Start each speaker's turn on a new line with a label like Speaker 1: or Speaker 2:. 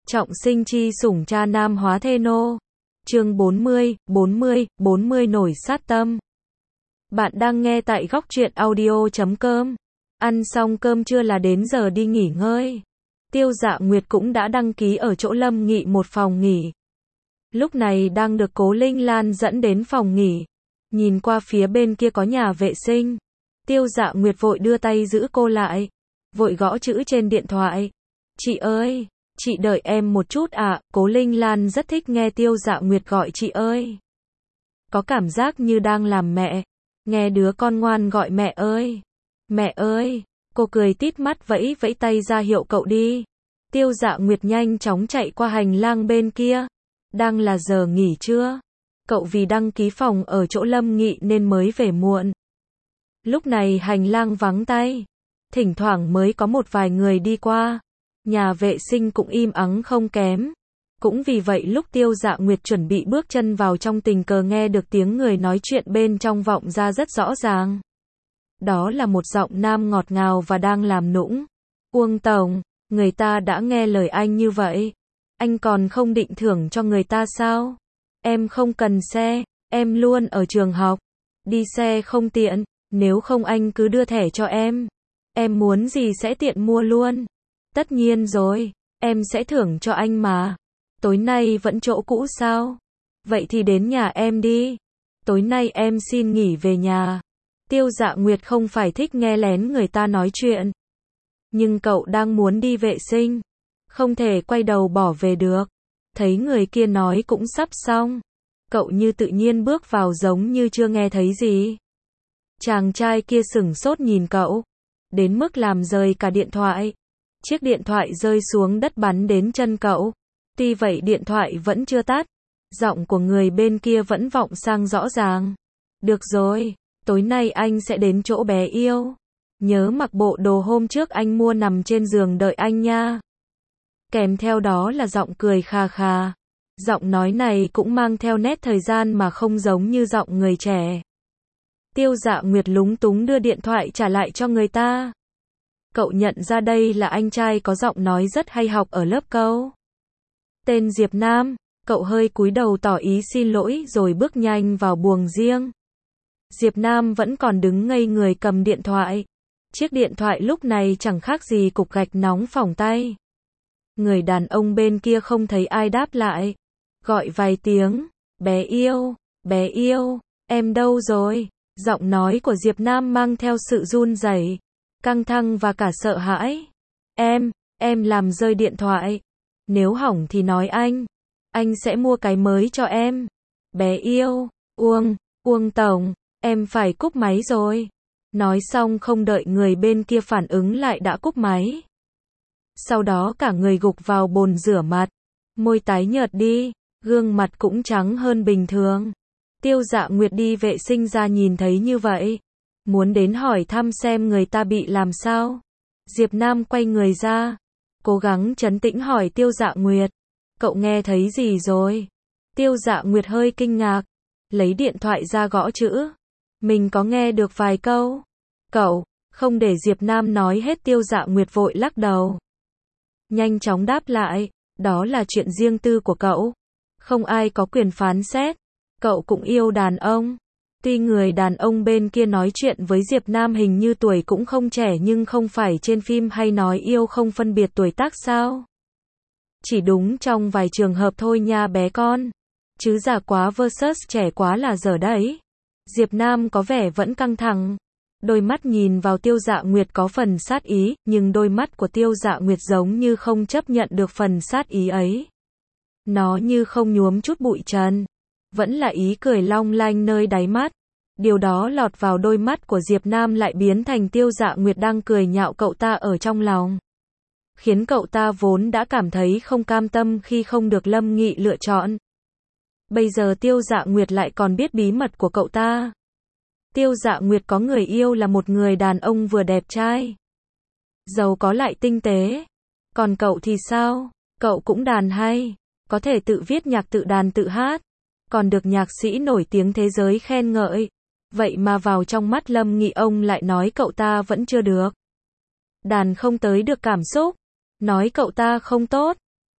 Speaker 1: Trọng sinh chi sủng cha nam hóa thê nô. Chương 40 nổi sát tâm. Bạn đang nghe tại góc truyện audio.com. Ăn xong cơm trưa là đến giờ đi nghỉ ngơi. Tiêu Dạ Nguyệt cũng đã đăng ký ở chỗ Lâm Nghị một phòng nghỉ. Lúc này đang được Cố Linh Lan dẫn đến phòng nghỉ. Nhìn qua phía bên kia có nhà vệ sinh. Tiêu Dạ Nguyệt vội đưa tay giữ cô lại. Vội gõ chữ trên điện thoại. Chị ơi, chị đợi em một chút ạ. Cố Linh Lan rất thích nghe Tiêu Dạ Nguyệt gọi chị ơi. Có cảm giác như đang làm mẹ. Nghe đứa con ngoan gọi mẹ ơi. Mẹ ơi. Cô cười tít mắt vẫy vẫy tay ra hiệu cậu đi. Tiêu Dạ Nguyệt nhanh chóng chạy qua hành lang bên kia. Đang là giờ nghỉ trưa. Cậu vì đăng ký phòng ở chỗ Lâm Nghị nên mới về muộn. Lúc này hành lang vắng tay. Thỉnh thoảng mới có một vài người đi qua. Nhà vệ sinh cũng im ắng không kém. Cũng vì vậy lúc Tiêu Dạ Nguyệt chuẩn bị bước chân vào trong tình cờ nghe được tiếng người nói chuyện bên trong vọng ra rất rõ ràng. Đó là một giọng nam ngọt ngào và đang làm nũng. Uông Tổng, người ta đã nghe lời anh như vậy. Anh còn không định thưởng cho người ta sao? Em không cần xe, em luôn ở trường học. Đi xe không tiện, nếu không anh cứ đưa thẻ cho em. Em muốn gì sẽ tiện mua luôn. Tất nhiên rồi, em sẽ thưởng cho anh mà. Tối nay vẫn chỗ cũ sao? Vậy thì đến nhà em đi. Tối nay em xin nghỉ về nhà. Tiêu Dạ Nguyệt không phải thích nghe lén người ta nói chuyện. Nhưng cậu đang muốn đi vệ sinh. Không thể quay đầu bỏ về được. Thấy người kia nói cũng sắp xong. Cậu như tự nhiên bước vào giống như chưa nghe thấy gì. Chàng trai kia sửng sốt nhìn cậu. Đến mức làm rơi cả điện thoại. Chiếc điện thoại rơi xuống đất bắn đến chân cậu. Tuy vậy điện thoại vẫn chưa tắt. Giọng của người bên kia vẫn vọng sang rõ ràng. Được rồi, tối nay anh sẽ đến chỗ bé yêu. Nhớ mặc bộ đồ hôm trước anh mua nằm trên giường đợi anh nha. Kèm theo đó là giọng cười khà khà. Giọng nói này cũng mang theo nét thời gian mà không giống như giọng người trẻ. Tiêu Dạ Nguyệt lúng túng đưa điện thoại trả lại cho người ta. Cậu nhận ra đây là anh trai có giọng nói rất hay học ở lớp câu. Tên Diệp Nam, cậu hơi cúi đầu tỏ ý xin lỗi rồi bước nhanh vào buồng riêng. Diệp Nam vẫn còn đứng ngây người cầm điện thoại. Chiếc điện thoại lúc này chẳng khác gì cục gạch nóng phỏng tay. Người đàn ông bên kia không thấy ai đáp lại. Gọi vài tiếng, bé yêu, em đâu rồi? Giọng nói của Diệp Nam mang theo sự run rẩy, căng thẳng và cả sợ hãi. Em làm rơi điện thoại. Nếu hỏng thì nói anh sẽ mua cái mới cho em. Bé yêu, Uông Tổng, em phải cúp máy rồi. Nói xong không đợi người bên kia phản ứng lại đã cúp máy. Sau đó cả người gục vào bồn rửa mặt. Môi tái nhợt đi, gương mặt cũng trắng hơn bình thường. Tiêu Dạ Nguyệt đi vệ sinh ra nhìn thấy như vậy. Muốn đến hỏi thăm xem người ta bị làm sao. Diệp Nam quay người ra. Cố gắng trấn tĩnh hỏi Tiêu Dạ Nguyệt. Cậu nghe thấy gì rồi? Tiêu Dạ Nguyệt hơi kinh ngạc. Lấy điện thoại ra gõ chữ. Mình có nghe được vài câu. Cậu, không để Diệp Nam nói hết Tiêu Dạ Nguyệt vội lắc đầu. Nhanh chóng đáp lại. Đó là chuyện riêng tư của cậu. Không ai có quyền phán xét. Cậu cũng yêu đàn ông. Tuy người đàn ông bên kia nói chuyện với Diệp Nam hình như tuổi cũng không trẻ nhưng không phải trên phim hay nói yêu không phân biệt tuổi tác sao? Chỉ đúng trong vài trường hợp thôi nha bé con. Chứ già quá versus trẻ quá là dở đấy. Diệp Nam có vẻ vẫn căng thẳng. Đôi mắt nhìn vào Tiêu Dạ Nguyệt có phần sát ý, nhưng đôi mắt của Tiêu Dạ Nguyệt giống như không chấp nhận được phần sát ý ấy. Nó như không nhuốm chút bụi trần. Vẫn là ý cười long lanh nơi đáy mắt. Điều đó lọt vào đôi mắt của Diệp Nam lại biến thành Tiêu Dạ Nguyệt đang cười nhạo cậu ta ở trong lòng. Khiến cậu ta vốn đã cảm thấy không cam tâm khi không được Lâm Nghị lựa chọn. Bây giờ Tiêu Dạ Nguyệt lại còn biết bí mật của cậu ta. Tiêu Dạ Nguyệt có người yêu là một người đàn ông vừa đẹp trai, giàu có lại tinh tế. Còn cậu thì sao? Cậu cũng đàn hay, có thể tự viết nhạc tự đàn tự hát, còn được nhạc sĩ nổi tiếng thế giới khen ngợi. Vậy mà vào trong mắt Lâm Nghị ông lại nói cậu ta vẫn chưa được. Đàn không tới được cảm xúc, nói cậu ta không tốt.